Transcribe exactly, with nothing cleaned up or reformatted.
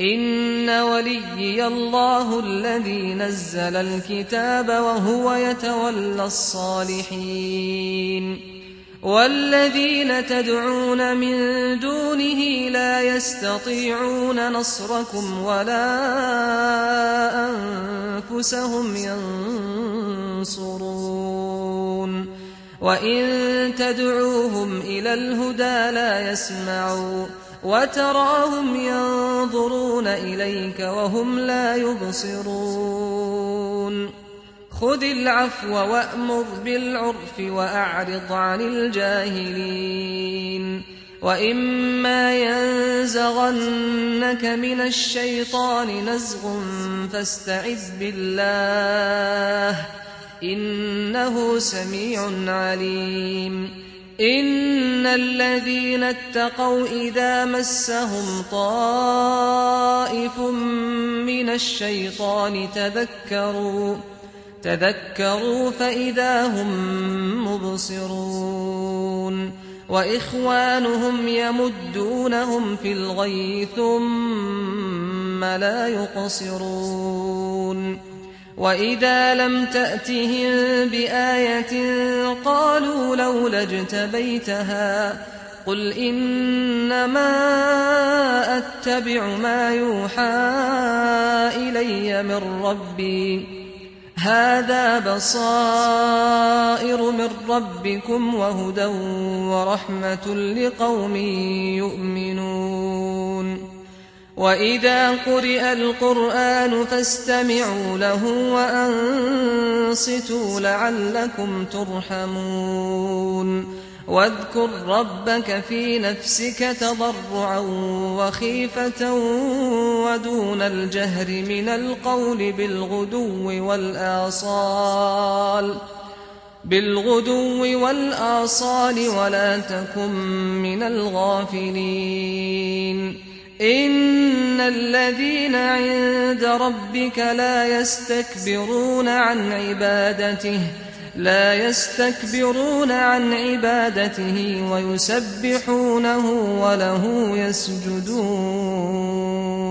إن وليي الله الذي نزل الكتاب وهو يتولى الصالحين والذين تدعون من دونه لا يستطيعون نصركم ولا أنفسهم ينصرون وإن تدعوهم إلى الهدى لا يسمعون وتراهم ينظرون إليك وهم لا يبصرون خذ العفو وأمر بالعرف وأعرض عن الجاهلين وإما ينزغنك من الشيطان نزغ فاستعذ بالله إنه سميع عليم إن الذين اتقوا إذا مسهم طائف من الشيطان تذكروا تذكروا فإذا هم مبصرون وإخوانهم يمدونهم في الغي ثم لا يقصرون وإذا لم تأتهم بآية قالوا لولا اجتبيتها قل إنما أتبع ما يوحى إلي من ربي هذا بصائر من ربكم وهدى ورحمة لقوم يؤمنون وإذا قرئ القرآن فاستمعوا له وأنصتوا لعلكم ترحمون واذكر ربك في نفسك تضرعا وخيفة ودون الجهر من القول بالغدو والآصال بالغدو والآصال ولا تكن من الغافلين إن الذين عند ربك لا يستكبرون عن عبادته لا يستكبرون عن عبادته ويسبحونه وله يسجدون